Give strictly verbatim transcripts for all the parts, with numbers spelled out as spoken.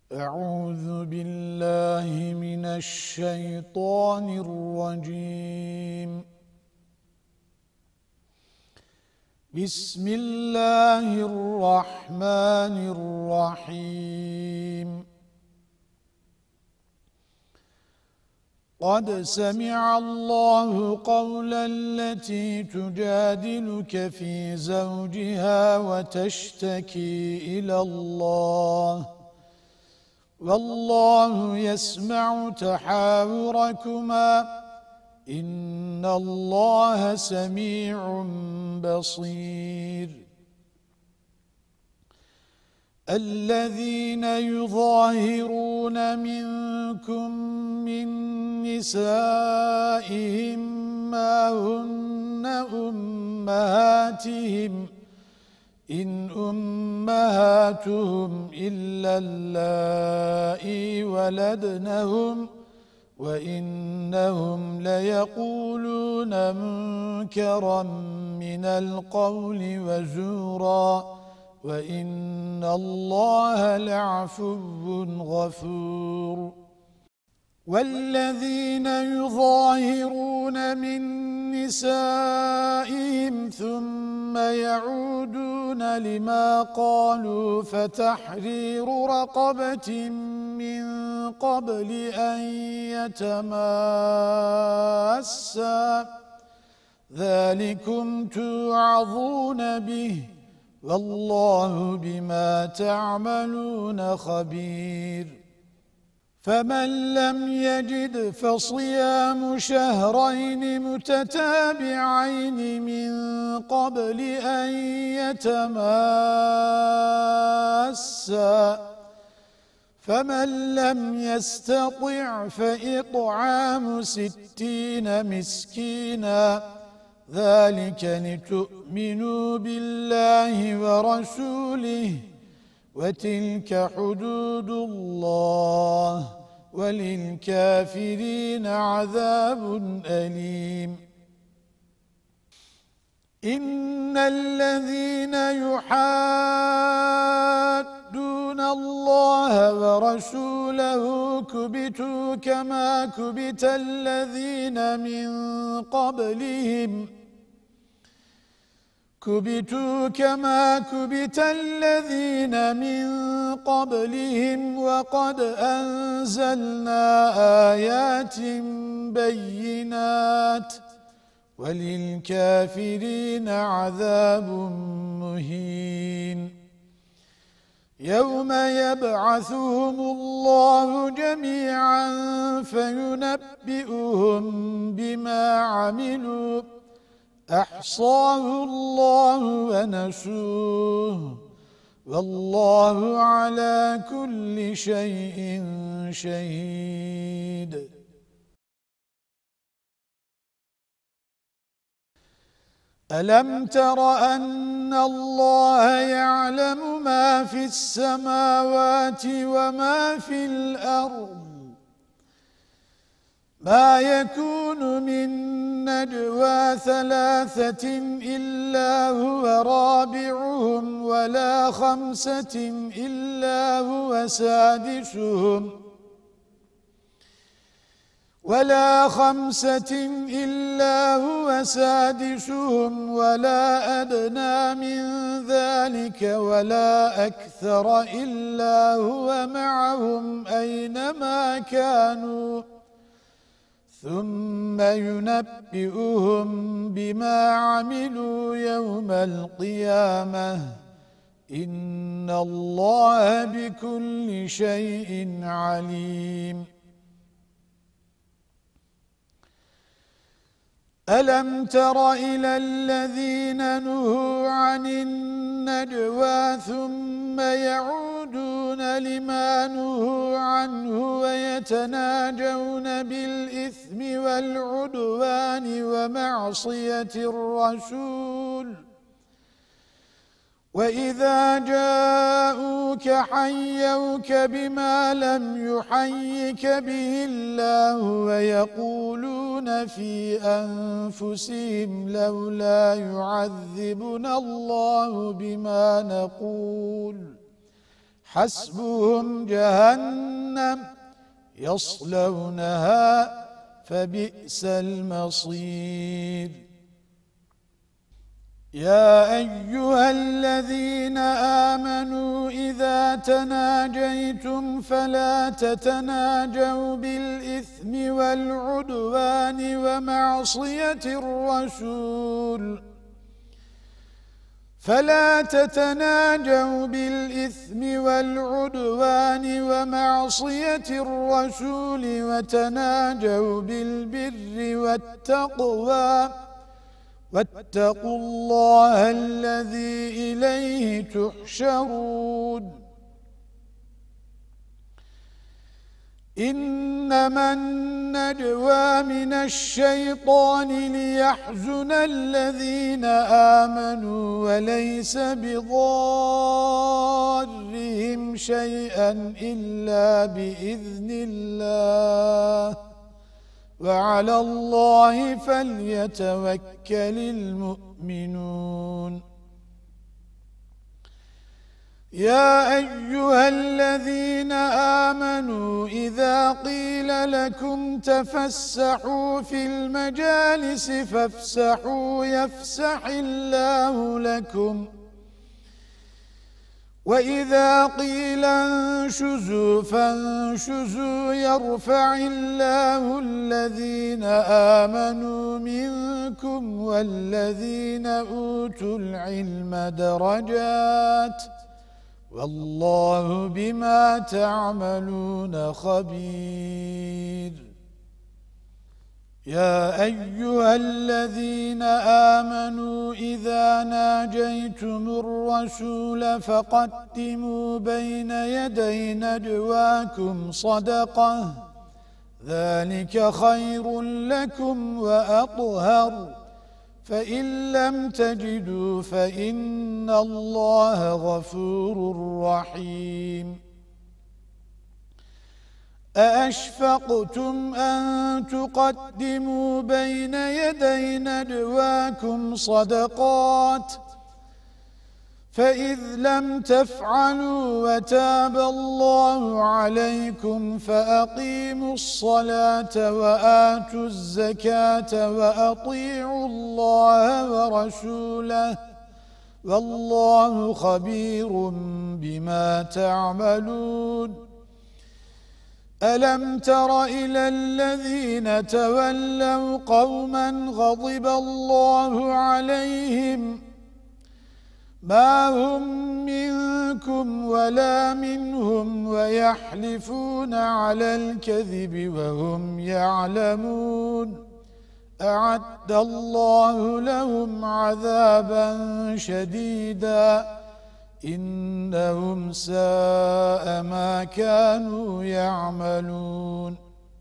أعوذ بالله من الشيطان الرجيم. بسم الله الرحمن الرحيم. قد سمع الله قول التي تجادلك في زوجها وتشتكي إلى الله والله يسمع تحاوركما إن الله سميع بصير. الذين يظاهرون منكم من نسائهم ما هن أمهاتهم إن أمهاتهم إلا اللائي ولدنهم وإنهم ليقولون منكرا من القول وزورا وإن الله لعفو غفور. والذين يظاهرون من نسائهم ثم يعودون لما قالوا فتحرير رقبة من قبل أن يتماسا ذلكم توعظون به والله بما تعملون خبير. فمن لم يجد فصيام شهرين متتابعين من قبل أن يتماسا فمن لم يستطع فإطعام ستين مسكينا ذلك لتؤمنوا بالله ورسوله وتلك حدود الله وللكافرين عذاب أليم. إن الذين يحادون الله ورسوله كبتوا كما كبت الذين من قبلهم كبتوا كما كبت الذين من قبلهم وقد أنزلنا آيات بينات وللكافرين عذاب مهين. يوم يبعثهم الله جميعا فينبئهم بما عملوا أحصاه الله ونسوه والله على كل شيء شهيد. ألم تر أن الله يعلم ما في السماوات وما في الأرض ما يكون من نجوى ثلاثة إلا هو رابعهم ولا خمسة إلا هو سادسهم ولا خمسة إلا هو سادسهم ولا أدنى من ذلك ولا أكثر إلا هو معهم أينما كانوا ثم ينبئهم بما عملوا يوم القيامة إن الله بكل شيء عليم. ألم تر إلى الذين نهوا عن النجوى ثم يعودون لما نهوا عنه ويتناجون بالإثم والعدوان ومعصية الرسول وإذا جاءوك حيوك بما لم يحيك به الله ويقولون في أنفسهم لولا يعذبنا الله بما نقول حسبهم جهنم يصلونها فبئس المصير يا أيها الذين آمنوا إذا تناجيتم فلا تتناجوا بالإثم والعدوان ومعصية الرسول فلا تتناجوا بالإثم والعدوان ومعصية الرسول وتناجوا بالبر والتقوى واتقوا الله الذي إليه تحشرون إنما النجوى من الشيطان ليحزن الذين آمنوا وليس بضارهم شيئا إلا بإذن الله وعلى الله فليتوكل المؤمنون يا أيها الذين آمنوا إذا قيل لكم تفسحوا في المجالس فافسحوا يفسح الله لكم وإذا قيل انشزوا فانشزوا يرفع الله الذين آمنوا منكم والذين أوتوا العلم درجات والله بما تعملون خبير يا أيها الذين آمنوا إذا ناجيتم الرسول فقدموا بين يدي نجواكم صدقة ذلك خير لكم وأطهر فإن لم تجدوا فإن الله غفور رحيم أأشفقتم أن تقدموا بين يدي نجواكم صدقات فإذ لم تفعلوا وتاب الله عليكم فأقيموا الصلاة وآتوا الزكاة وأطيعوا الله ورسوله والله خبير بما تعملون ألم تر إلى الذين تولوا قوما غضب الله عليهم ما هم منكم ولا منهم ويحلفون على الكذب وهم يعلمون أعد الله لهم عذابا شديدا إنهم ساء ما كانوا يعملون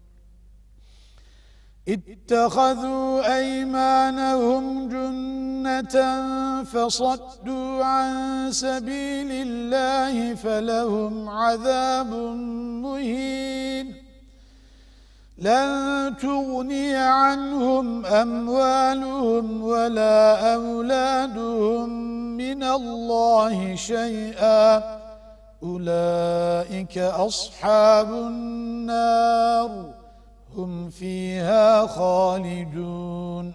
اتخذوا أيمانهم جنة فصدوا عن سبيل الله فلهم عذاب مهين لن تغني عنهم أموالهم ولا أولادهم من الله شيئا أولئك أصحاب النار هم فيها خالدون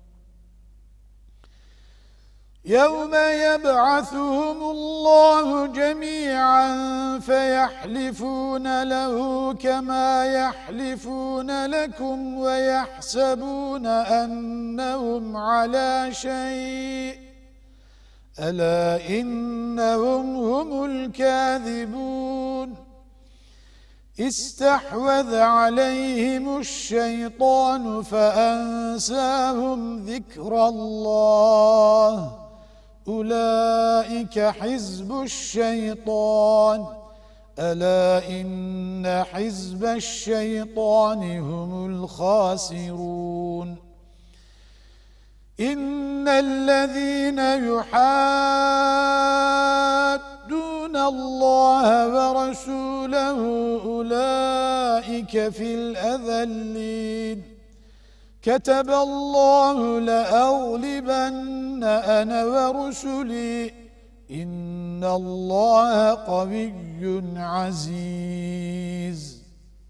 يوم يبعثهم الله جميعا فيحلفون له كما يحلفون لكم ويحسبون أنهم على شيء ألا إنهم هم الكاذبون استحوذ عليهم الشيطان فأنساهم ذكر الله أولئك حزب الشيطان ألا إن حزب الشيطان هم الخاسرون إن الذين يحادون الله ورسوله أولئك في الأذلين كتب الله لأغلبن أنا ورسلي إن الله قوي عزيز.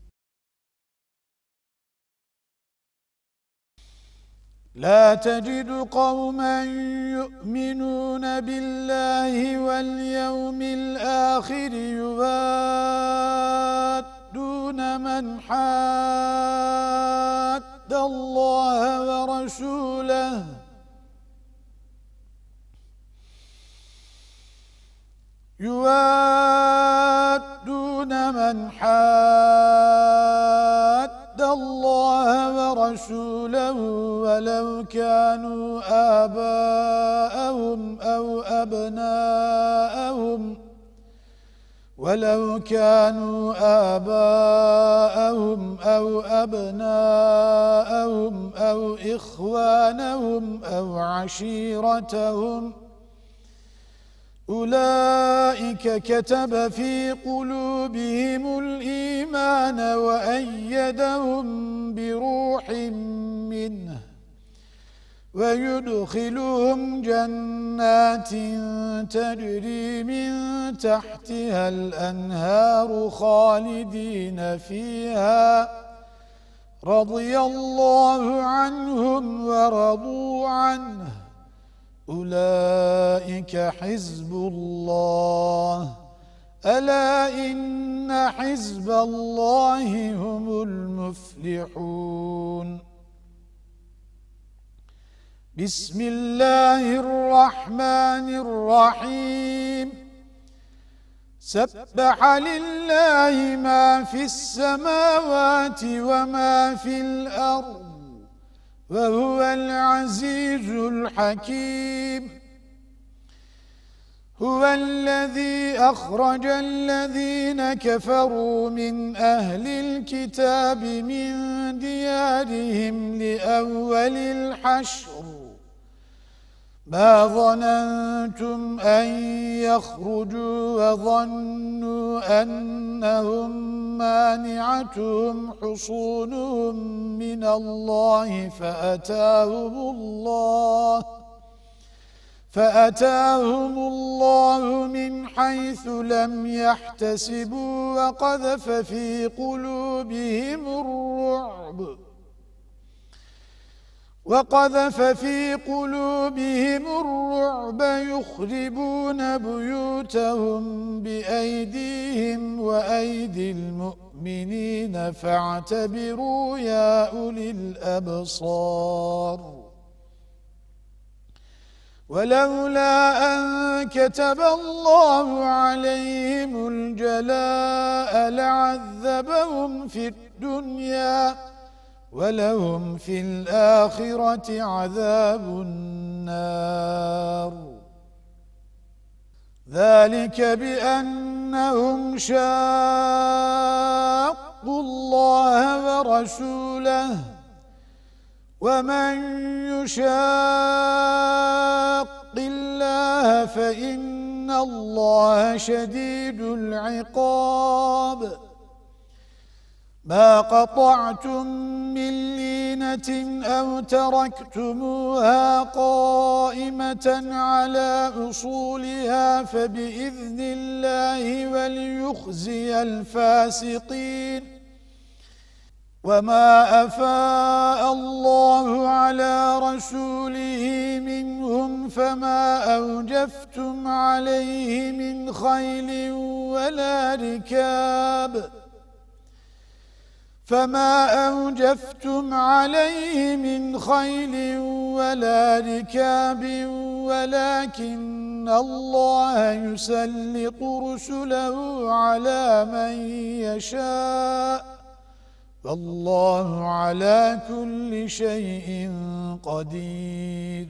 لا تجد قوما يؤمنون بالله واليوم الآخر يوادون من حاد الله ورسوله يوادون من حاد الله ورسوله ولو كانوا آباءهم أو أبناءهم ولو كانوا آباءهم أو أبناءهم أو إخوانهم أو عشيرتهم أولئك كتب في قلوبهم الإيمان وأيدهم بروح منه ويدخلهم جنات تجري من تحتها الأنهار خالدين فيها رضي الله عنهم ورضوا عنه أولئك حزب الله ألا إن حزب الله هم المفلحون. بسم الله الرحمن الرحيم. سبح لله ما في السماوات وما في الأرض وهو العزيز الحكيم. هو الذي أخرج الذين كفروا من أهل الكتاب من ديارهم لأول الحشر ما ظننتم أن يخرجوا وظنوا أنهم مانعتهم حصونهم من الله فأتاهم الله فأتاهم الله من حيث لم يحتسبوا وقذف في قلوبهم الرعب وقذف في قلوبهم الرعب يخربون بيوتهم بأيديهم وأيدي المؤمنين فاعتبروا يا أولي الأبصار. ولولا أن كتب الله عليهم الجلاء لعذبهم في الدنيا ولهم في الآخرة عذاب النار. ذلك بأنهم شاقوا الله ورسوله ومن يشاق الله فإن الله شديد العقاب. ما قطعتم من لينة أو تركتموها قائمة على أصولها فبإذن الله وليخزي الفاسقين. وما أفاء الله على رسوله منهم فما أوجفتم عليه من خيل ولا ركاب فما أوجفتم عليه من خيل ولا ركاب ولكن الله يسلط رسله على من يشاء والله على كل شيء قدير.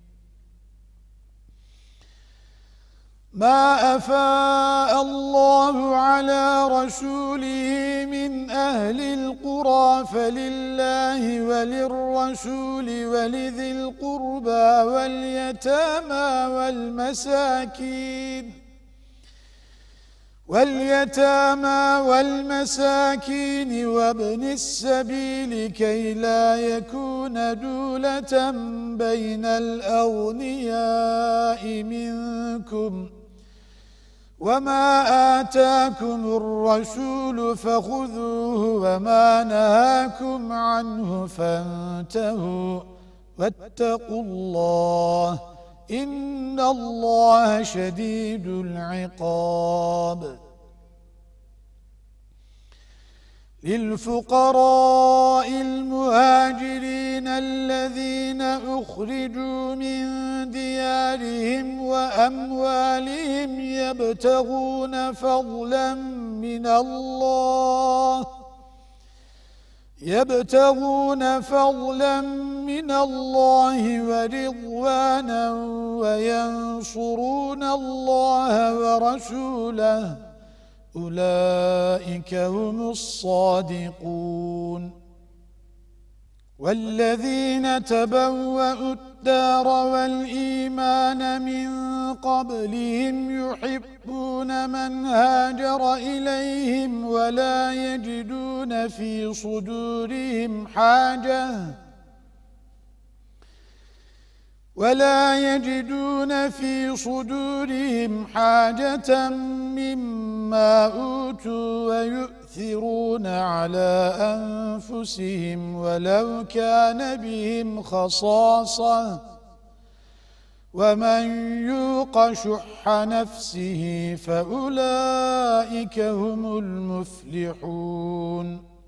ما أفاء الله على رسوله من أهل القرى فلله وللرسول ولذي القربى واليتامى والمساكين واليتامى والمساكين وابن السبيل كي لا يكون دولة بين الأغنياء منكم وما آتاكم الرسول فخذوه وما نهاكم عنه فانتهوا واتقوا الله إن الله شديد العقاب للفقراء المهاجرين الذين أخرجوا من ديارهم وأموالهم يبتغون فضلا من الله يبتغون فضلا من الله ورضوانا وينصرون الله ورسوله أولئك هم الصادقون والذين تبوأوا الدار والإيمان من قبلهم يحبون من هاجر إليهم ولا يجدون في صدورهم حاجة ولا يجدون في صدورهم حاجة مما أوتوا ويؤثرون على أنفسهم ولو كان بهم خصاصة ومن يوق شح نفسه فأولئك هم المفلحون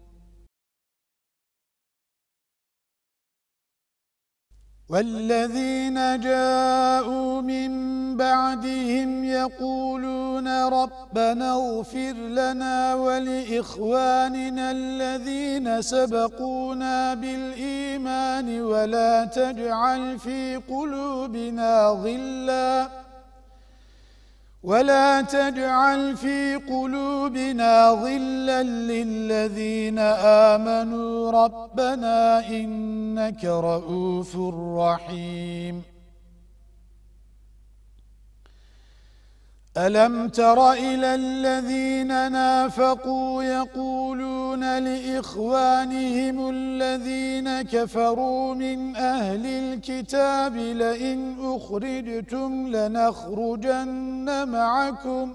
والذين جاءوا من بعدهم يقولون ربنا اغفر لنا ولإخواننا الذين سبقونا بالإيمان ولا تجعل في قلوبنا غلا ولا تجعل في قلوبنا غلا للذين آمنوا ربنا إنك رؤوف رحيم ألم تر إلى الذين نافقوا يقولون لإخوانهم الذين كفروا من أهل الكتاب لئن أخرجتم لنخرجن معكم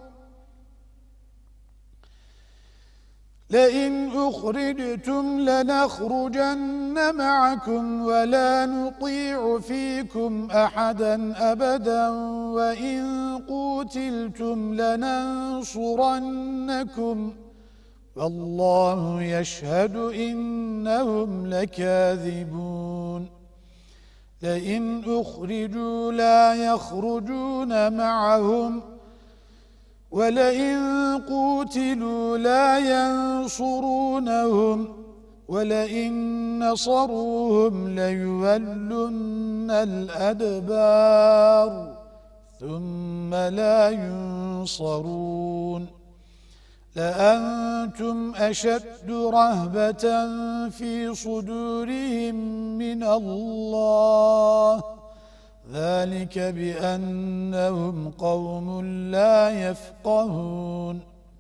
لئن أخرجتم لنخرجن معكم ولا نطيع فيكم أحدا أبدا وإن قوتلتم لننصرنكم والله يشهد إنهم لكاذبون لئن أخرجوا لا يخرجون معهم ولئن قوتلوا لا ينصرونهم ولئن نصروهم ليولن الأدبار ثم لا ينصرون لأنتم أشد رهبة في صدورهم من الله ذلك بأنهم قوم لا يفقهون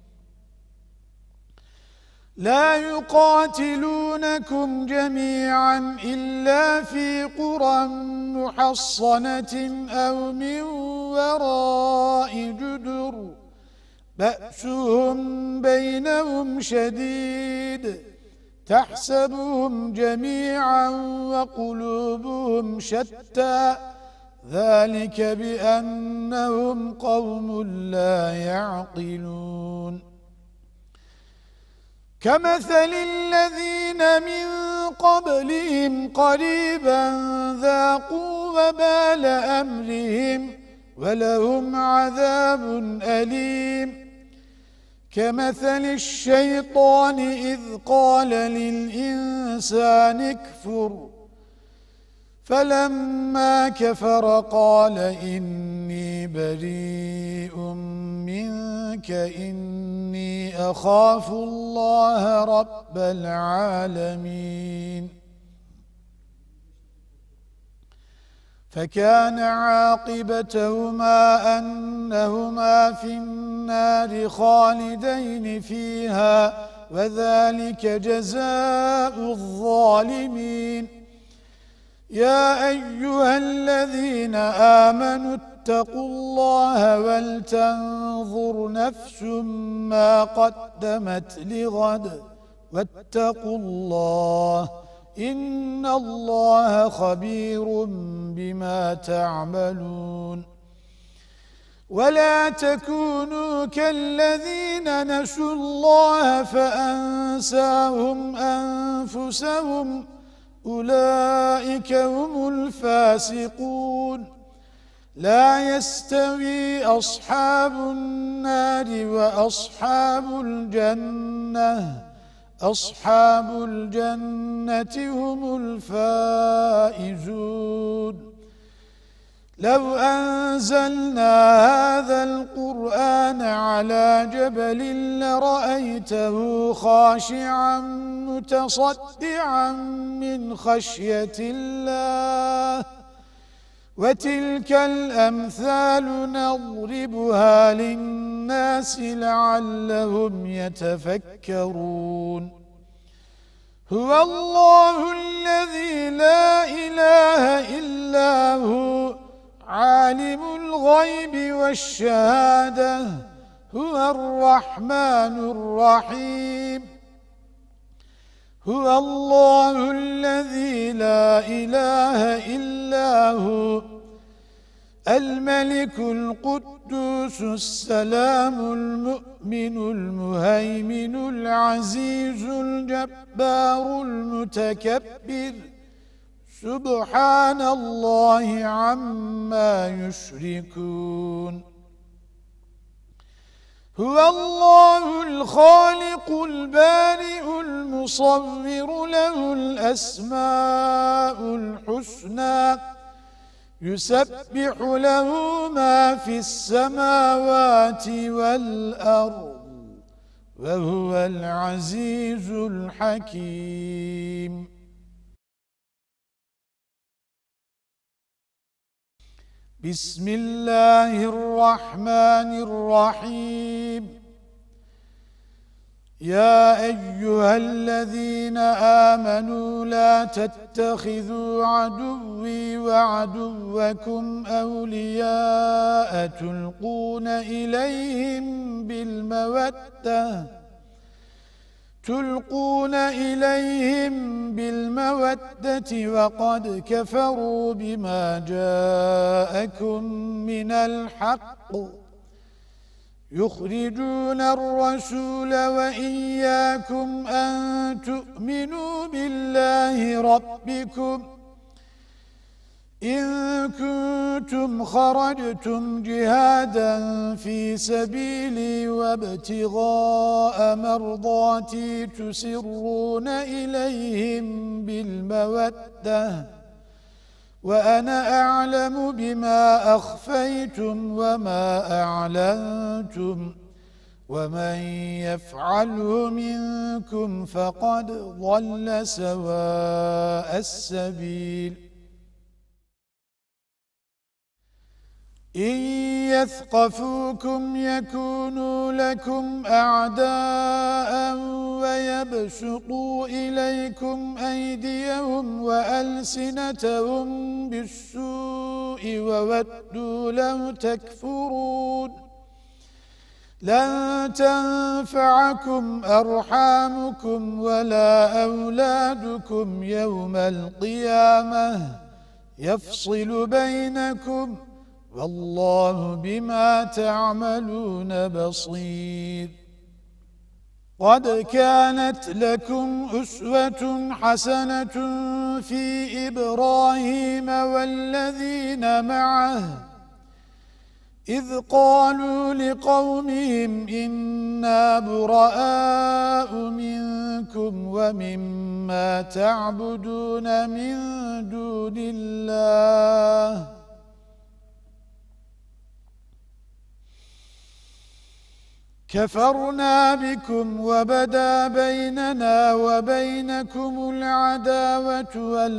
لا يقاتلونكم جميعا إلا في قرى محصنة أو من وراء جدر بأسهم بينهم شديد تحسبهم جميعا وقلوبهم شتى ذلك بأنهم قوم لا يعقلون كمثل الذين من قبلهم قريبا ذاقوا وبال أمرهم ولهم عذاب أليم كمثل الشيطان إذ قال للإنسان اكفر فلما كفر قال إني بريء منك إني أخاف الله رب العالمين فكان عاقبتهما أنهما في النار خالدين فيها وذلك جزاء الظالمين يا أيها الذين آمنوا اتقوا الله ولتنظر نفس ما قدمت لغد واتقوا الله إن الله خبير بما تعملون ولا تكونوا كالذين نسوا الله فأنساهم أنفسهم أولئك هم الفاسقون لا يستوي أصحاب النار وأصحاب الجنة أصحاب الجنة هم الفائزون لو أنزلنا هذا القرآن على جبل لرأيته خاشعا متصدعا من خشية الله وتلك الأمثال نضربها للناس لعلهم يتفكرون هو الله الذي لا إله إلا هو عالم الغيب والشهادة هو الرحمن الرحيم هو الله الذي لا إله إلا هو الملك القدوس السلام المؤمن المهيمن العزيز الجبار المتكبر سبحان الله عما يشركون هو الله الخالق البارئ المصور له الأسماء الحسنى يسبح له ما في السماوات والأرض وهو العزيز الحكيم بسم الله الرحمن الرحيم يا أيها الذين آمنوا لا تتخذوا عدوي وعدوكم أولياء تلقون إليهم بالمودة تلقون إليهم بالمودة وقد كفروا بما جاءكم من الحق يخرجون الرسول وإياكم أن تؤمنوا بالله ربكم إن كنتم خرجتم جهادا في سبيلي وابتغاء مرضاتي تسرون إليهم بالمودة وأنا أعلم بما أخفيتم وما أعلنتم ومن يفعله منكم فقد ضل سواء السبيل إن يثقفوكم يكونوا لكم أعداء ويبسطوا إليكم أيديهم وألسنتهم بالسوء وودوا لو تكفرون لن تنفعكم أرحامكم ولا أولادكم يوم القيامة يفصل بينكم والله بما تعملون بصير قد كانت لكم أسوة حسنة في إبراهيم والذين معه إذ قالوا لقومهم إنا براء منكم ومما تعبدون من دون الله كفرنا بكم وبدا بيننا وبينكم العداوة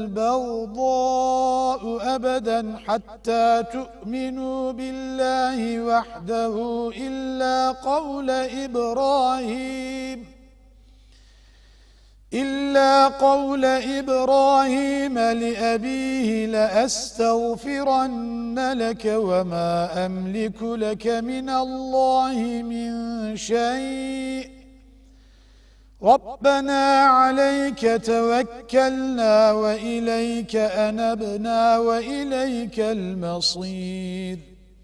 والبغضاء أبدا حتى تؤمنوا بالله وحده إلا قول إبراهيم إلا قول إبراهيم لأبيه لأستغفرن لك وما أملك لك من الله من شيء ربنا عليك توكلنا وإليك أنبنا وإليك المصير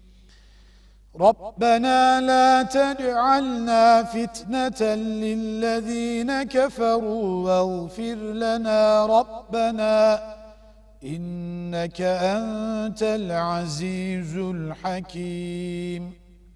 ربنا لا تجعلنا فتنة للذين كفروا واغفر لنا ربنا إنك أنت العزيز الحكيم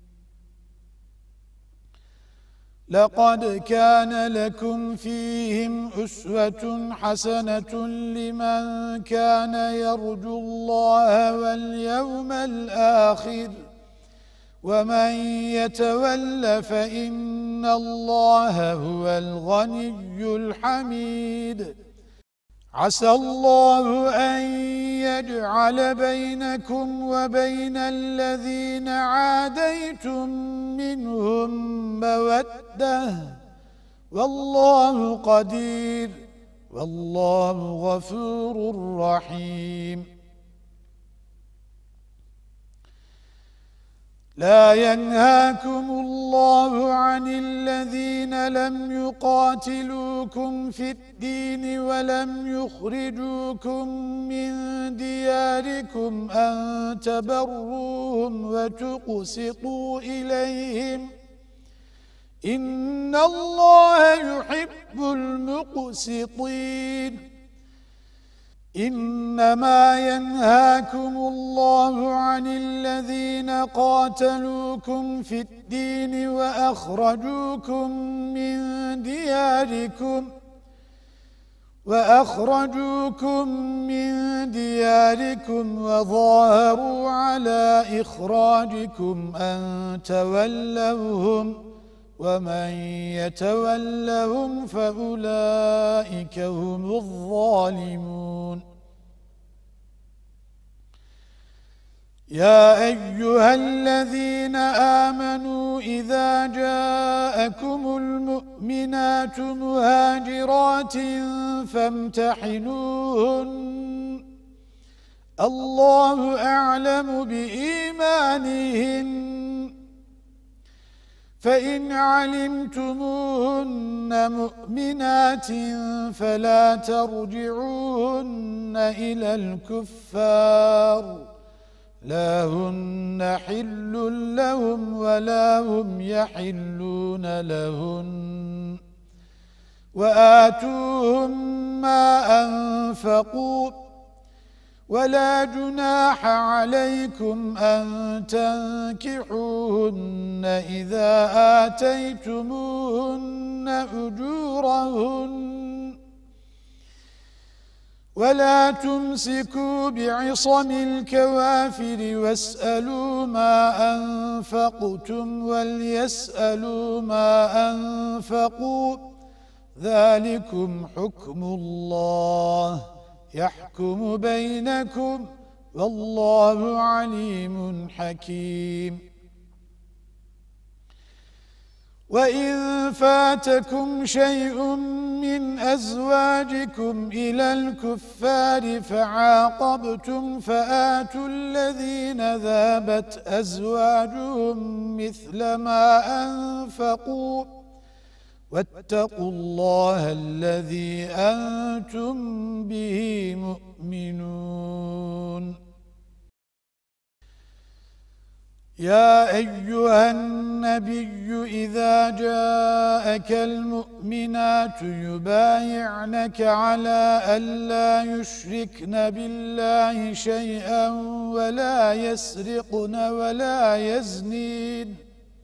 لقد كان لكم فيهم أسوة حسنة لمن كان يرجو الله واليوم الآخر ومن يتول فإن الله هو الغني الحميد عسى الله أن يجعل بينكم وبين الذين عاديتم منهم مودة والله قدير والله غفور رحيم لا ينهاكم الله عن الذين لم يقاتلوكم في الدين ولم يخرجوكم من دياركم أن تبروهم وتقسطوا إليهم إن الله يحب المقسطين إنما ينهاكم الله عن الذين قاتلوكم في الدين وأخرجوكم من دياركم وأخرجوكم من دياركم وظاهروا على إخراجكم أن تولوهم ومن يتولهم فأولئك هم الظالمون يا أيها الذين آمنوا إذا جاءكم المؤمنات مهاجرات فامتحنوهن الله أعلم بإيمانهن فإن علمتموهن مؤمنات فلا ترجعوهن إلى الكفار لا هن حل لهم ولا هم يحلون لهن وآتوهم ما أنفقوا ولا جناح عليكم أن تنكحوهن إذا آتيتموهن أجورهن ولا تمسكوا بعصم الكوافر واسألوا ما أنفقتم وليسألوا ما أنفقوا ذلكم حكم الله يحكم بينكم والله عليم حكيم وإن فاتكم شيء من أزواجكم إلى الكفار فعاقبتم فآتوا الذين ذابت أزواجهم مثل ما أنفقوا واتقوا الله الذي أنتم به مؤمنون يا أيها النبي إذا جاءك المؤمنات يبايعنك على ألا يشركن بالله شيئا ولا يسرقن ولا يزنين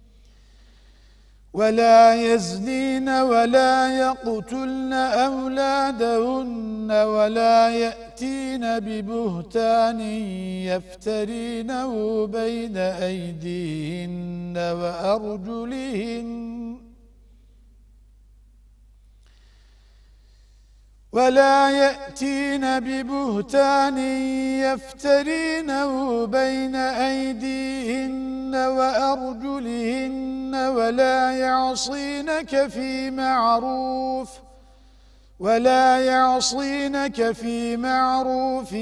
ولا يزنين ولا يقتلن أولادهن ولا يأتين ببهتان يفترينه بين أيديهن وأرجلهن ولا يأتين ببهتان يفترينه بين أيديهن وأرجلهن ولا يعصينك في معروف ولا يعصينك في معروف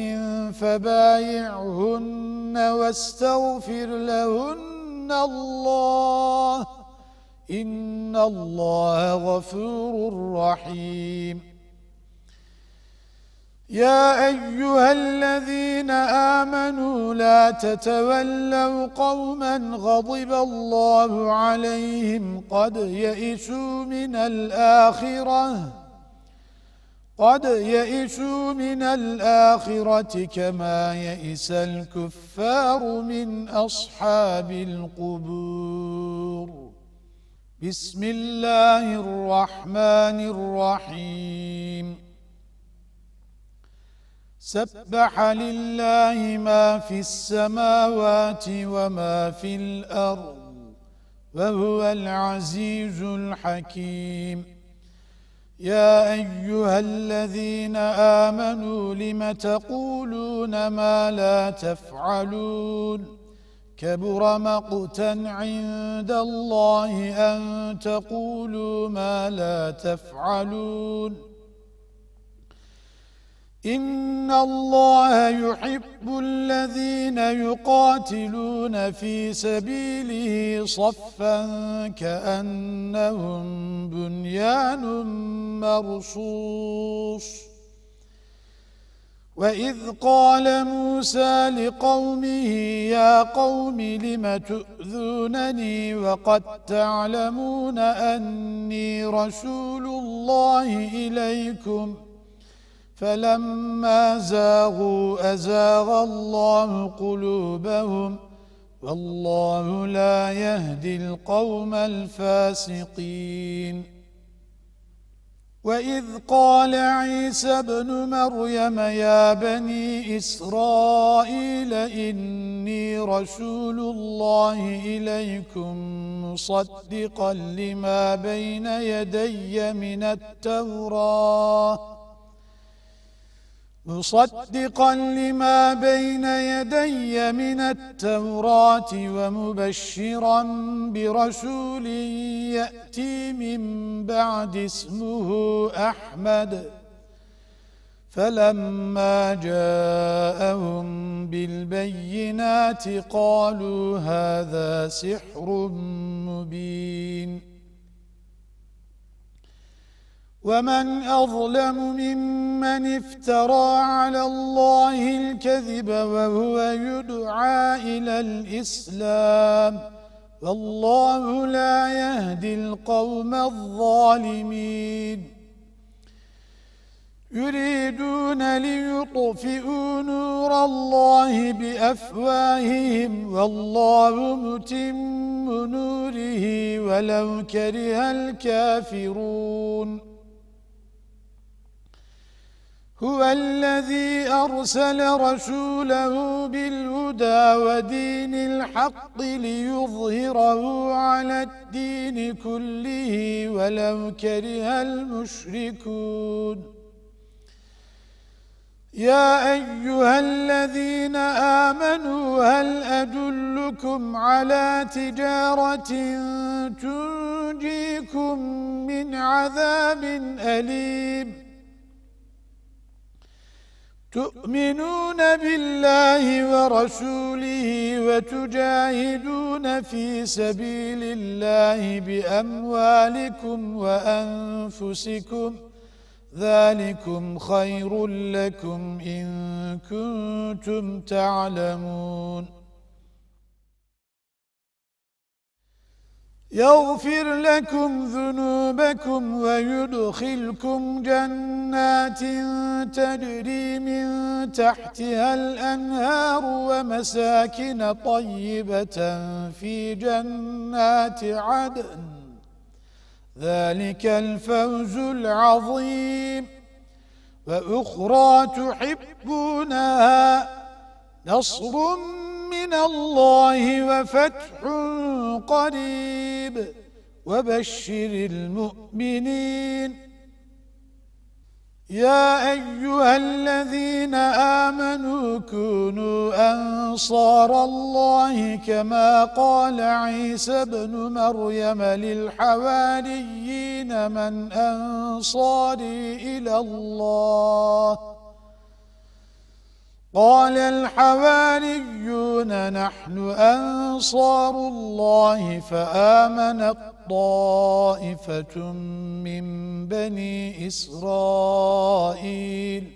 فبايعهن واستغفر لهن الله إن الله غفور رحيم يا أيها الذين آمنوا لا تتولوا قوما غضب الله عليهم قد يئسوا من الآخرة قد يئسوا من الآخرة كما يئس الكفار من أصحاب القبور بسم الله الرحمن الرحيم سبح لله ما في السماوات وما في الأرض وهو العزيز الحكيم يا أيها الذين آمنوا لم تقولون ما لا تفعلون كبر مقتا عند الله أن تقولوا ما لا تفعلون إن الله يحب الذين يقاتلون في سبيله صفا كأنهم بنيان مرصوص وإذ قال موسى لقومه يا قوم لم تؤذونني وقد تعلمون أني رسول الله إليكم فلما زاغوا أزاغ الله قلوبهم والله لا يهدي القوم الفاسقين وإذ قال عيسى ابن مريم يا بني إسرائيل إني رسول الله إليكم مصدقا لما بين يدي من التوراة مصدقا لما بين يدي من التوراة ومبشرا برسول يأتي من بعد اسمه أحمد فلما جاءهم بالبينات قالوا هذا سحر مبين ومن أظلم ممن افترى على الله الكذب وهو يدعى إلى الإسلام والله لا يهدي القوم الظالمين يريدون ليطفئوا نور الله بأفواههم والله متم نوره ولو كره الكافرون هو الذي أرسل رسوله بالهدى ودين الحق ليظهره على الدين كله ولو كره المشركون يا أيها الذين آمنوا هل أدلكم على تجارة تنجيكم من عذاب أليم تؤمنون بالله ورسوله وتجاهدون في سبيل الله بأموالكم وأنفسكم ذلكم خير لكم إن كنتم تعلمون يغفر لكم ذنوبكم ويدخلكم جنات تجري من تحتها الأنهار ومساكن طيبة في جنات عدن ذلك الفوز العظيم وأخرى تحبونها نصر من الله وفتح قريب وبشر المؤمنين يا أيها الذين آمنوا كونوا أنصار الله كما قال عيسى ابن مريم للحواريين من أنصاري إلى الله قال الحواريون نحن أنصار الله فآمنت طائفة من بني إسرائيل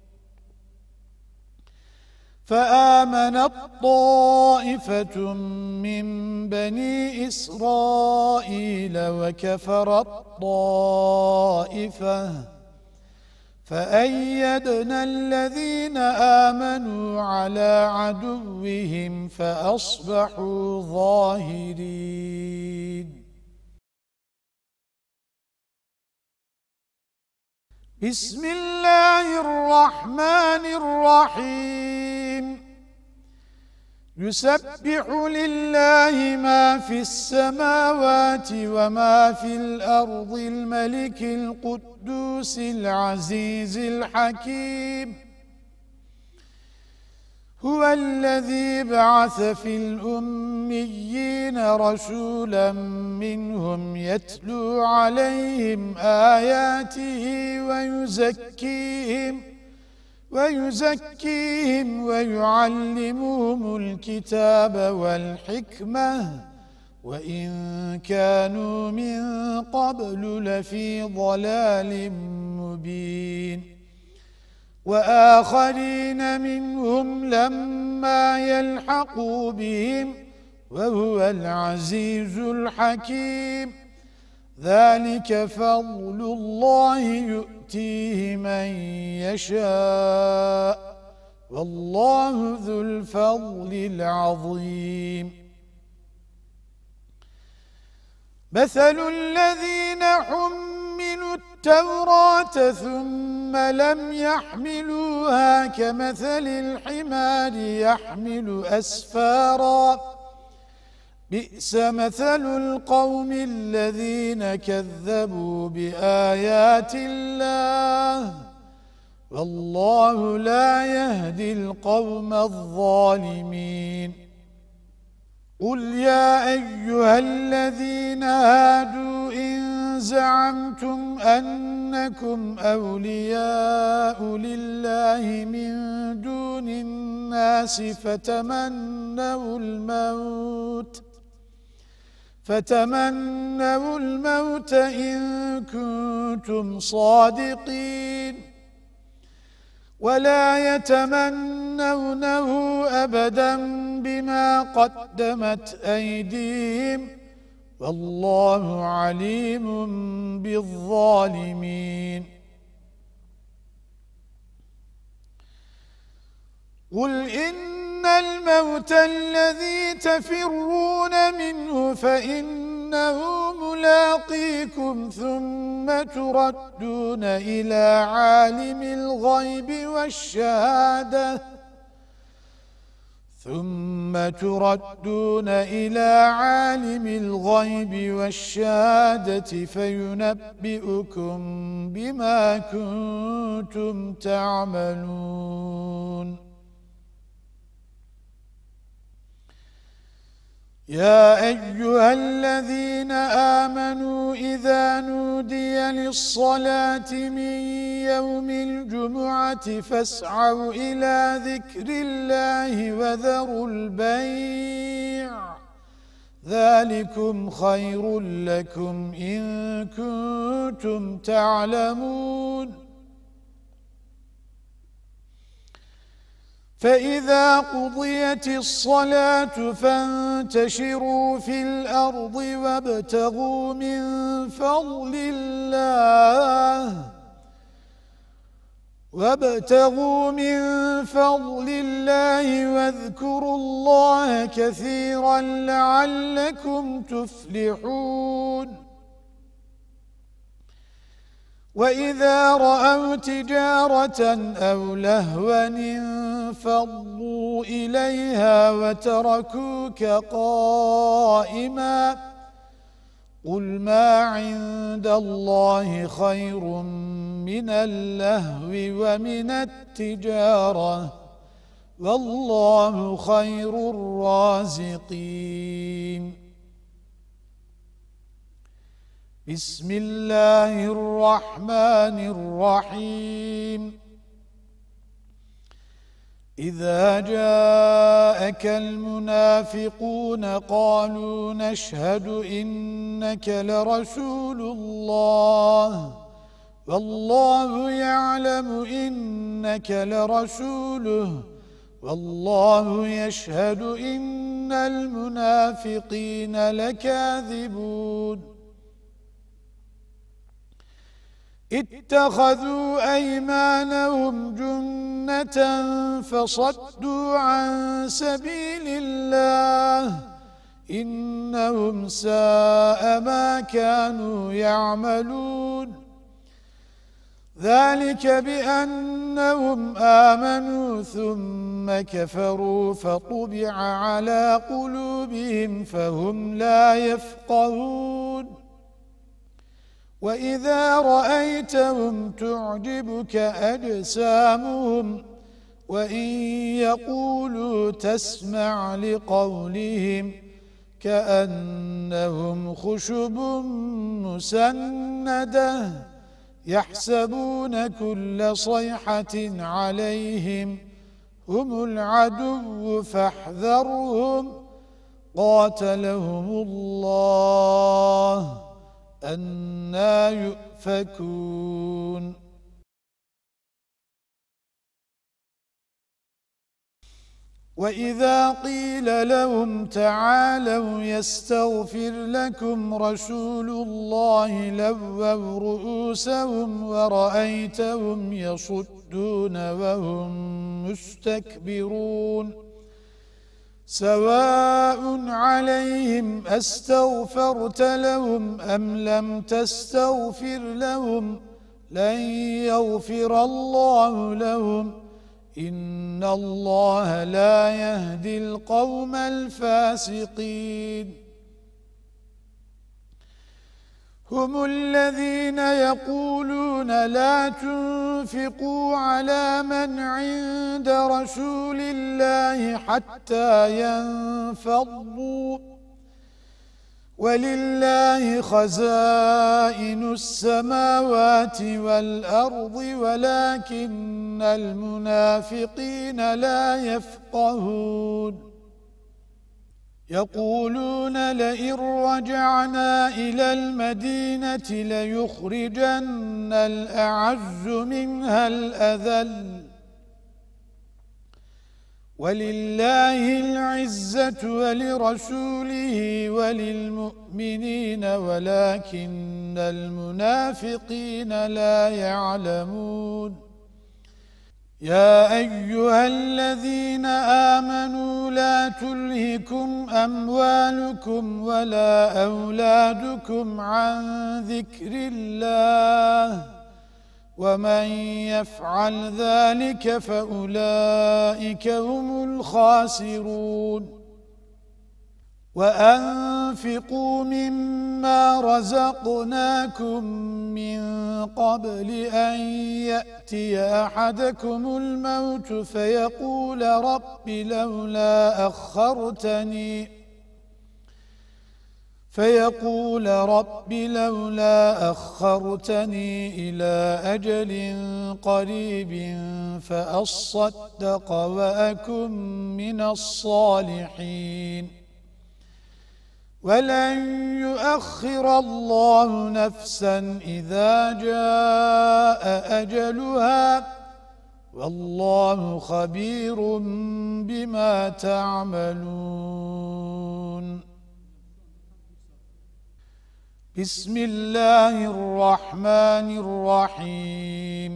فآمنت طائفة من بني إسرائيل وكفرت طائفة فأيدنا الذين آمنوا على عدوهم فأصبحوا ظاهرين. بسم الله الرحمن الرحيم. يسبح لله ما في السماوات وما في الأرض الملك القدوس العزيز الحكيم هو الذي بعث في الأميين رسولا منهم يتلو عليهم آياته ويزكيهم ويزكيهم ويعلمهم الكتاب والحكمة وإن كانوا من قبل لفي ضلال مبين وآخرين منهم لما يلحقوا بهم وهو العزيز الحكيم ذلك فضل الله يؤتيه من يشاء والله ذو الفضل العظيم. مثل الذين حملوا التوراة ثم لم يحملوها كمثل الحمار يحمل أسفارا بئس مثل القوم الذين كذبوا بآيات الله والله لا يهدي القوم الظالمين. قل يا أيها الذين هادوا إن زعمتم أنكم أولياء لله من دون الناس فتمنوا الموت فتمنوا الموت إن كنتم صادقين ولا يتمنونه أبدا بما قدمت أيديهم والله عليم بالظالمين. قل إن الموت الذي تفرون منه فإنه ملاقيكم ثم تردون إلى عالم الغيب والشهادة ثم تردون إلى عالم الغيب والشهادة فينبئكم بما كنتم تعملون. يا أيها الذين آمنوا إذا نودي للصلاة من يوم الجمعة فاسعوا إلى ذكر الله وذروا البيع ذلكم خير لكم إن كنتم تعلمون. فإذا قضيت الصلاة فانتشروا في الأرض وابتغوا من فضل الله وابتغوا من فضل الله واذكروا الله كثيرا لعلكم تفلحون. وإذا رأوا تجارة أو لهوا انفضوا إليها وتركوك قائما قل ما عند الله خير من اللهو ومن التجارة والله خير الرازقين. بسم الله الرحمن الرحيم. إذا جاءك المنافقون قالوا نشهد إنك لرسول الله والله يعلم إنك لرسوله والله يشهد إن المنافقين لكاذبون. اتخذوا أيمانهم جنة فصدوا عن سبيل الله إنهم ساء ما كانوا يعملون. ذلك بأنهم آمنوا ثم كفروا فطبع على قلوبهم فهم لا يفقهون. وإذا رأيتهم تعجبك أجسامهم وإن يقولوا تسمع لقولهم كأنهم خشب مسندة يحسبون كل صيحة عليهم هم العدو فاحذرهم قاتلهم الله أنى يؤفكون. وإذا قيل لهم تعالوا يستغفر لكم رسول الله لووا رؤوسهم ورأيتهم يصدون وهم مستكبرون. سواء عليهم أستغفرت لهم أم لم تستغفر لهم لن يغفر الله لهم إن الله لا يهدي القوم الفاسقين. هم الذين يقولون لا تنفقوا على من عند رسول الله حتى ينفضوا ولله خزائن السماوات والأرض ولكن المنافقين لا يفقهون. يقولون لئن رجعنا إلى المدينة ليخرجن الأعز منها الأذل ولله العزة ولرسوله وللمؤمنين ولكن المنافقين لا يعلمون. يا أيها الذين آمنوا لا تلهكم أموالكم ولا أولادكم عن ذكر الله ومن يفعل ذلك فأولئك هم الخاسرون. وأنفقوا مما رزقناكم من قبل أن يأتي أحدكم الموت فيقول رب لولا أخرتني فيقول رب لولا أخرتني إلى أجل قريب فأصدق وأكن من الصالحين. ولن يؤخر الله نفسا إذا جاء أجلها والله خبير بما تعملون. بسم الله الرحمن الرحيم.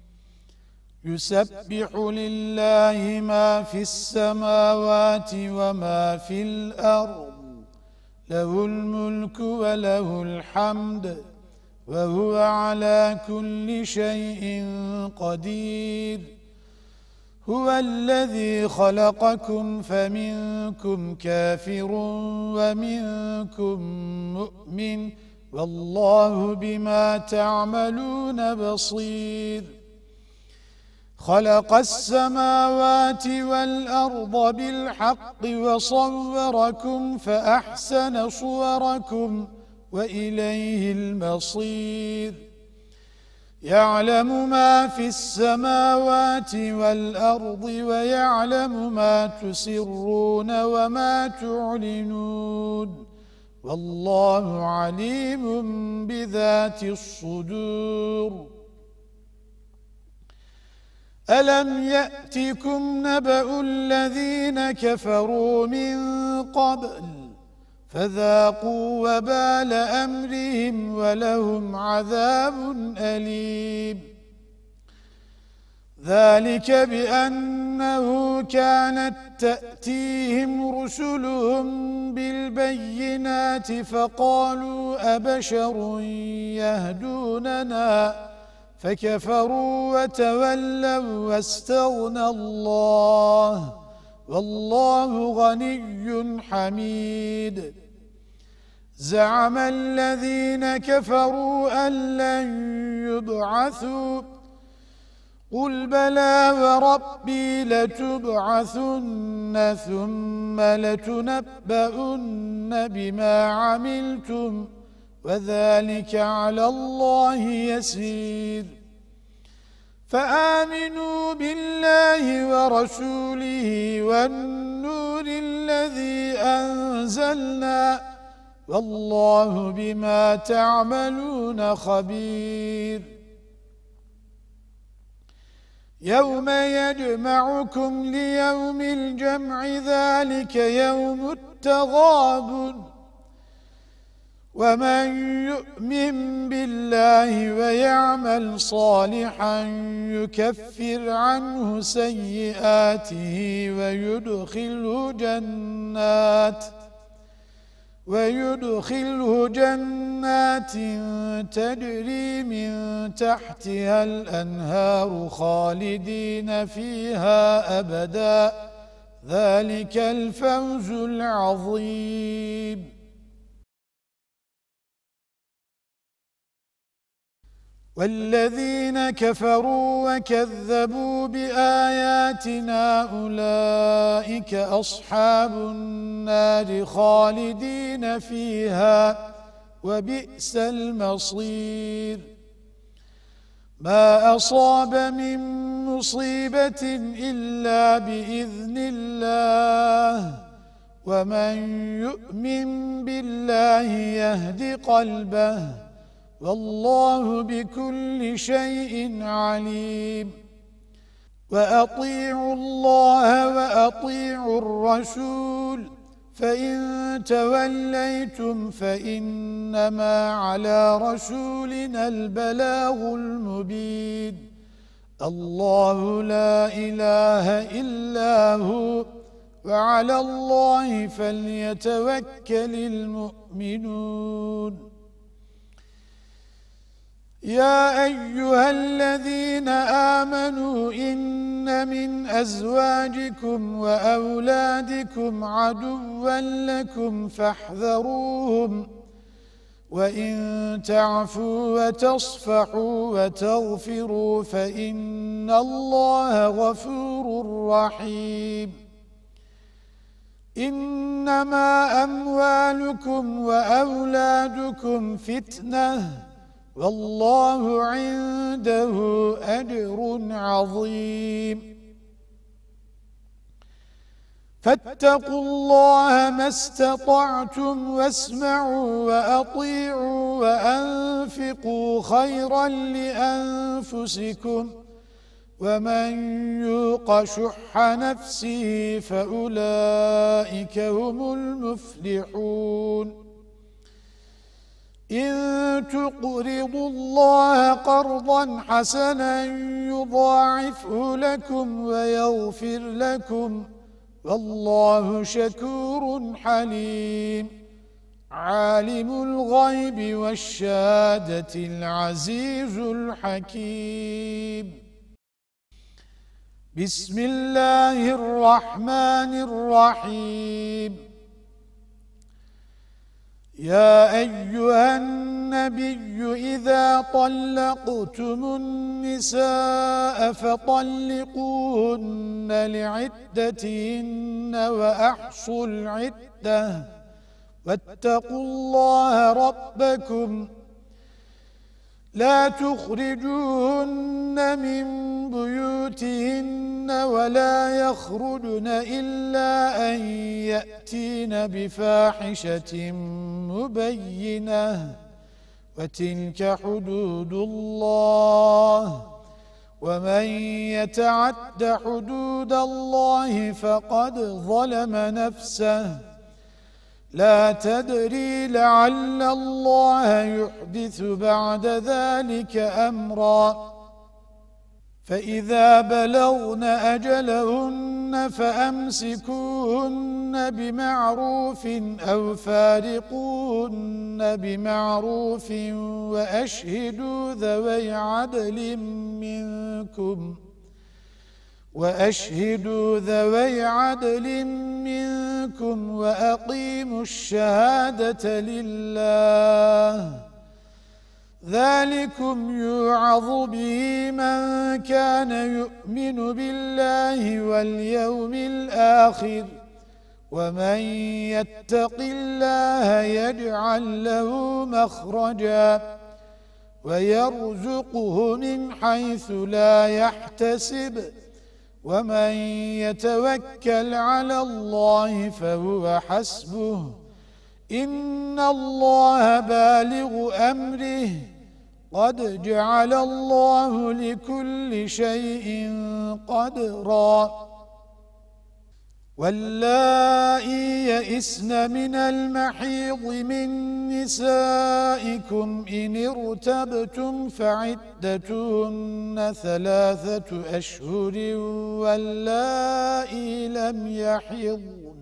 يسبح لله ما في السماوات وما في الأرض له الملك وله الحمد وهو على كل شيء قدير. هو الذي خلقكم فمنكم كافر ومنكم مؤمن والله بما تعملون بصير خلق السماوات والأرض بالحق وصوركم فأحسن صوركم وإليه المصير يعلم ما في السماوات والأرض ويعلم ما تسرون وما تعلنون والله عليم بذات الصدور ألم يأتكم نبأ الذين كفروا من قبل فذاقوا وبال أمرهم ولهم عذاب أليم ذلك بأنه كانت تأتيهم رسلهم بالبينات فقالوا أبشر يهدوننا فكفروا وتولوا واستغنى الله والله غني حميد زعم الذين كفروا أن لن يبعثوا قل بلى وربي لتبعثن ثم لتنبؤن بما عملتم وذلك على الله يسير فآمنوا بالله ورسوله والنور الذي أنزلنا والله بما تعملون خبير يوم يجمعكم ليوم الجمع ذلك يوم التغابن ومن يؤمن بالله ويعمل صالحا يكفر عنه سيئاته ويدخله جنات ويدخله جنات تجري من تحتها الأنهار خالدين فيها أبدا ذلك الفوز العظيم والذين كفروا وكذبوا بآياتنا أولئك أصحاب النار خالدين فيها وبئس المصير ما أصاب من مصيبة إلا بإذن الله ومن يؤمن بالله يهد قلبه والله بكل شيء عليم وأطيعوا الله وأطيعوا الرسول فإن توليتم فإنما على رسولنا البلاغ المبين الله لا إله إلا هو وعلى الله فليتوكل المؤمنون يا أيها الذين آمنوا إن من أزواجكم وأولادكم عدوا لكم فاحذروهم وإن تعفوا وتصفحوا وتغفروا فإن الله غفور رحيم إنما أموالكم وأولادكم فتنة والله عنده أجر عظيم فاتقوا الله ما استطعتم واسمعوا وأطيعوا وأنفقوا خيرا لأنفسكم ومن يوق شح نفسه فأولئك هم المفلحون إن تقرضوا الله قرضا حسنا يضاعفه لكم ويغفر لكم والله شكور حليم عالم الغيب والشهادة العزيز الحكيم بسم الله الرحمن الرحيم يا أيها النبي إذا طلقتم النساء فطلقوهن لعدتهن وأحصوا العدة واتقوا الله ربكم لا تخرجوهن من بيوتهن ولا يخرجن إلا أن يأتين بفاحشة مبينة وتلك حدود الله ومن يتعد حدود الله فقد ظلم نفسه لا تدري لعل الله يحدث بعد ذلك أمرا فإذا بلغن أجلهن فأمسكوهن بمعروف أو فارقوهن بمعروف وأشهدوا ذوي عدل منكم وأشهدوا ذوي عدل منكم وأقيموا الشهادة لله ذلكم يوعظ به من كان يؤمن بالله واليوم الآخر ومن يتق الله يجعل له مخرجا ويرزقه من حيث لا يحتسب ومن يتوكل على الله فهو حسبه إن الله بالغ أمره قد جعل الله لكل شيء قدرا واللائي يئسن من المحيض من نسائكم إن ارتبتم فعدتهن ثلاثة أشهر واللائي لم يحضن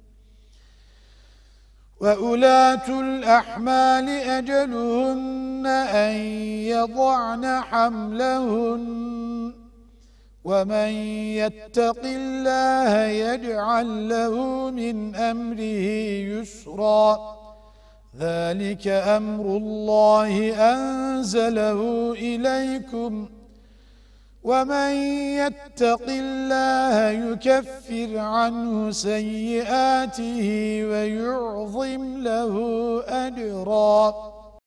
وأولاة الأحمال أجلهن أن يضعن حملهن ومن يتق الله يجعل له من أمره يسرا ذلك أمر الله أنزله إليكم ومن يتق الله يكفر عنه سيئاته ويعظم له أجرا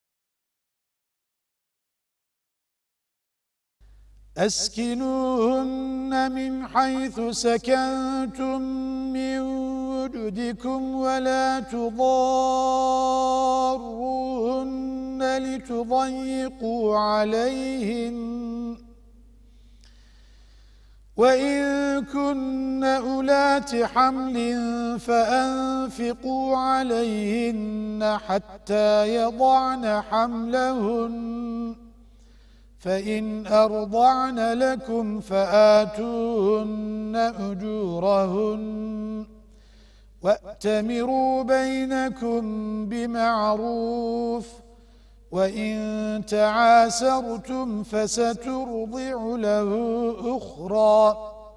أسكنوهن من حيث سكنتم من وجدكم ولا تضاروهن لتضيقوا عليهن وإن كن أولات حمل فأنفقوا عليهن حتى يضعن حملهن فإن أرضعن لكم فآتوهن أجورهن وأتمروا بينكم بمعروف وإن تعاسرتم فسترضع له أخرى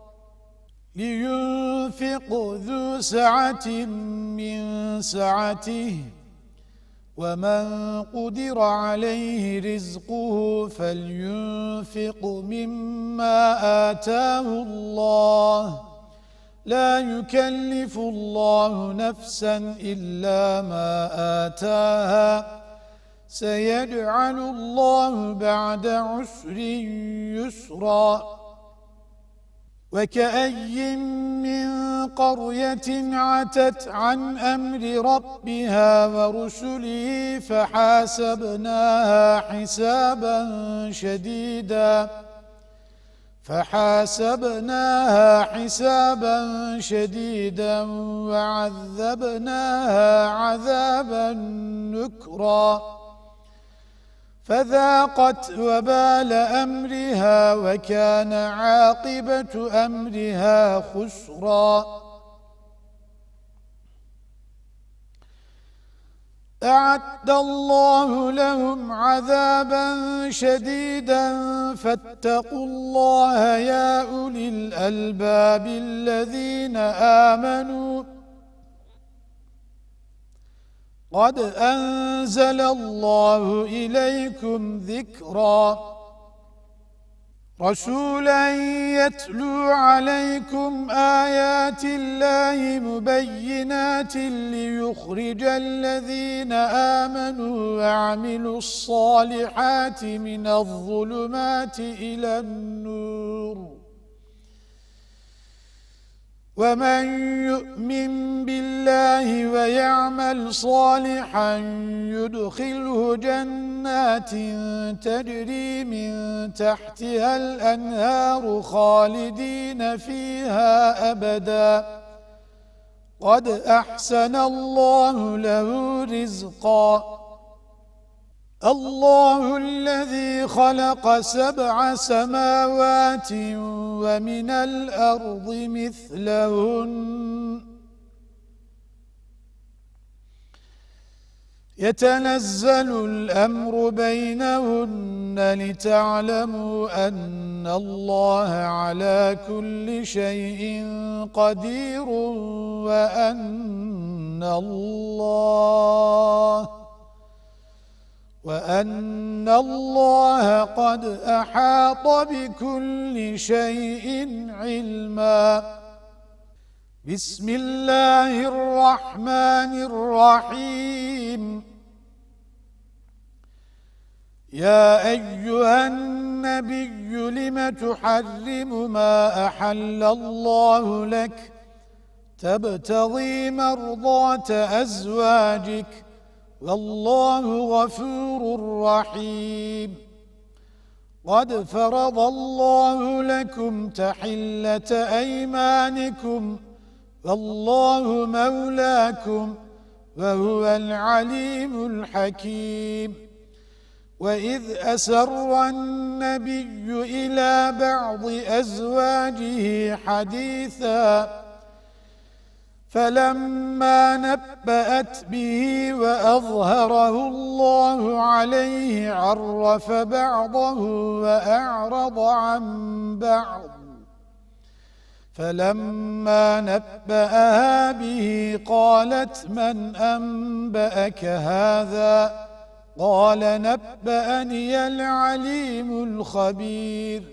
لينفق ذو سعة من سعته ومن قدر عليه رزقه فلينفق مما آتاه الله لا يكلف الله نفسا إلا ما آتاها سيجعل الله بعد عسر يسرا وكأي من قرية عتت عن أمر ربها ورسله فحاسبناها حسابا شديدا فحاسبناها حسابا شديدا وعذبناها عذابا نكرا فذاقت وبال أمرها وكان عاقبة أمرها خسرا أعد الله لهم عذابا شديدا فاتقوا الله يا أولي الألباب الذين آمنوا قد أنزل الله إليكم ذكرا رسولا يتلو عليكم آيات الله مبينات ليخرج الذين آمنوا وعملوا الصالحات من الظلمات إلى النور ومن يؤمن بالله ويعمل صالحا يدخله جنات تجري من تحتها الأنهار خالدين فيها أبدا قد أحسن الله له رزقا الله الذي خلق سبع سماوات ومن الأرض مثلهن يتنزل الأمر بينهن لتعلموا أن الله على كل شيء قدير وأن الله وأن الله قد أحاط بكل شيء علما بسم الله الرحمن الرحيم يا أيها النبي لم تحرم ما أحل الله لك تبتغي مرضات أزواجك والله غفور رحيم قد فرض الله لكم تحلة أيمانكم والله مولاكم وهو العليم الحكيم وإذ أسر النبي إلى بعض أزواجه حديثا فلما نبأت به وأظهره الله عليه عرف بعضه وأعرض عن بعض فلما نبأها به قالت من أنبأك هذا قال نبأني العليم الخبير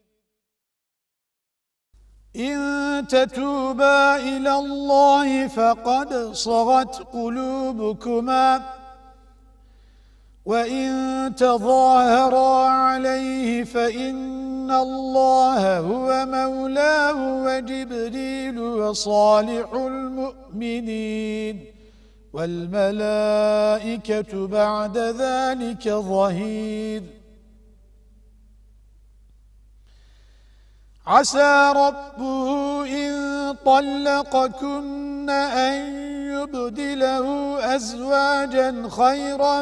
إن تتوبا إلى الله فقد صغت قلوبكما وإن تظاهرا عليه فإن الله هو مولاه وجبريل وصالح المؤمنين والملائكة بعد ذلك ظهير عسى ربه إن طلقكن أن يبدله أزواجا خيرا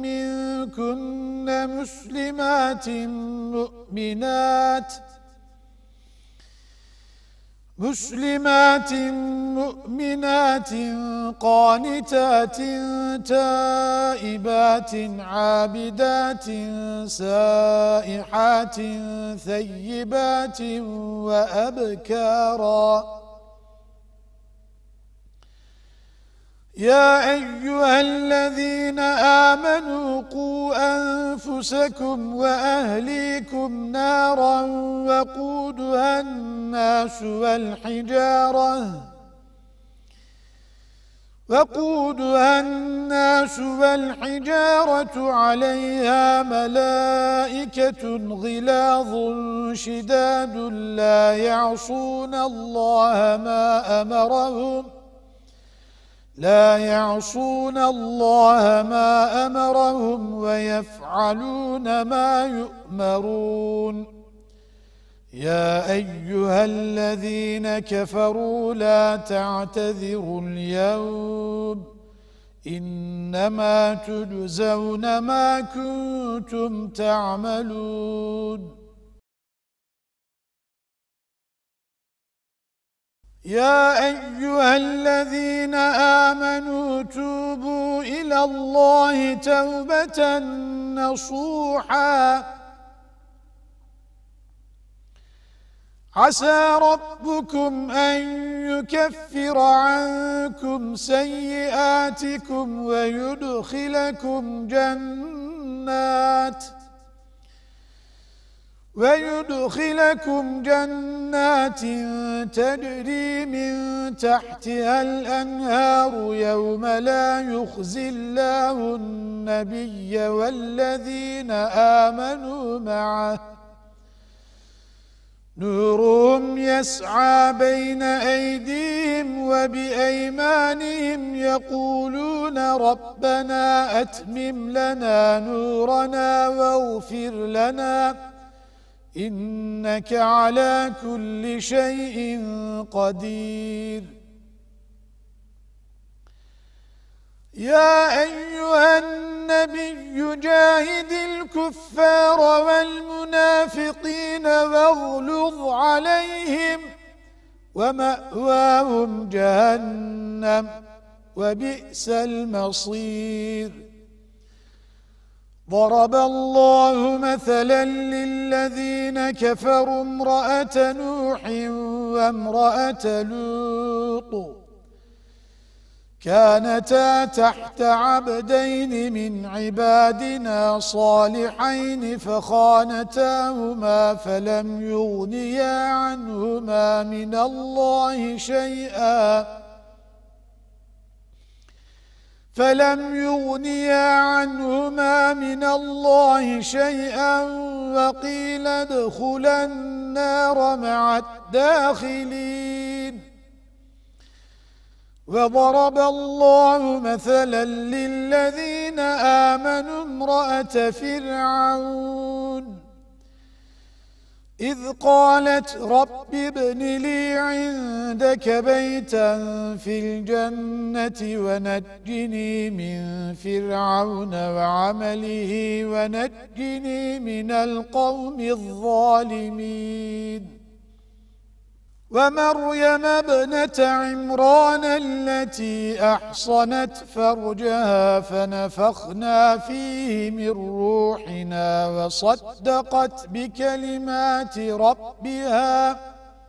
منكن مسلمات مؤمنات مسلمات مؤمنات قانتات تائبات عابدات سائحات ثيبات وأبكارا يا أيها الذين آمنوا قوا أنفسكم وأهليكم نارا وقودها الناس والحجارة وقودها الناس والحجارة عليها ملائكة غلاظ شداد لا يعصون الله ما أمرهم لا يعصون الله ما أمرهم ويفعلون ما يؤمرون يا أيها الذين كفروا لا تعتذروا اليوم إنما تجزون ما كنتم تعملون يا أيها الذين آمنوا توبوا إلى الله توبة نصوحا عسى ربكم أن يكفر عنكم سيئاتكم ويدخلكم جنات ويدخلكم جنات تجري من تحتها الأنهار يوم لا يخزي الله النبي والذين آمنوا معه نورهم يسعى بين أيديهم وبأيمانهم يقولون ربنا أتمم لنا نورنا واغفر لنا إنك على كل شيء قدير. يا أيها النبي جاهد الكفار والمنافقين واغلظ عليهم ومأواهم جهنم وبئس المصير. ضرب الله مثلا للذين كفروا امرأة نوح وامرأة لوط كانتا تحت عبدين من عبادنا صالحين فخانتاهما فلم يغنيا عنهما من الله شيئا فلم يغنيا عنهما من الله شيئا وقيل ادخلا النار مع الداخلين. وضرب الله مثلا للذين آمنوا امرأة فرعون إذ قالت رب ابن لي عندك بيتا في الجنة ونجني من فرعون وعمله ونجني من القوم الظالمين. ومريم ابنة عمران التي أحصنت فرجها فنفخنا فيه من روحنا وصدقت بكلمات ربها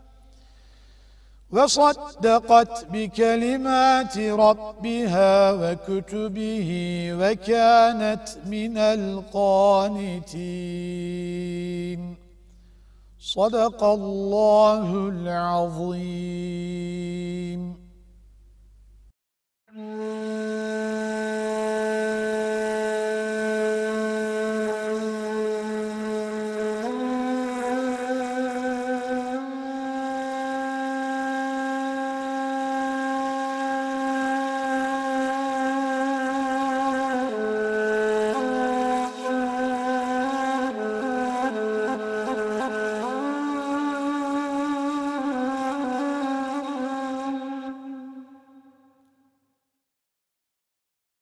وصدقت بكلمات ربها وكتبه وكانت من القانتين. صدق الله العظيم.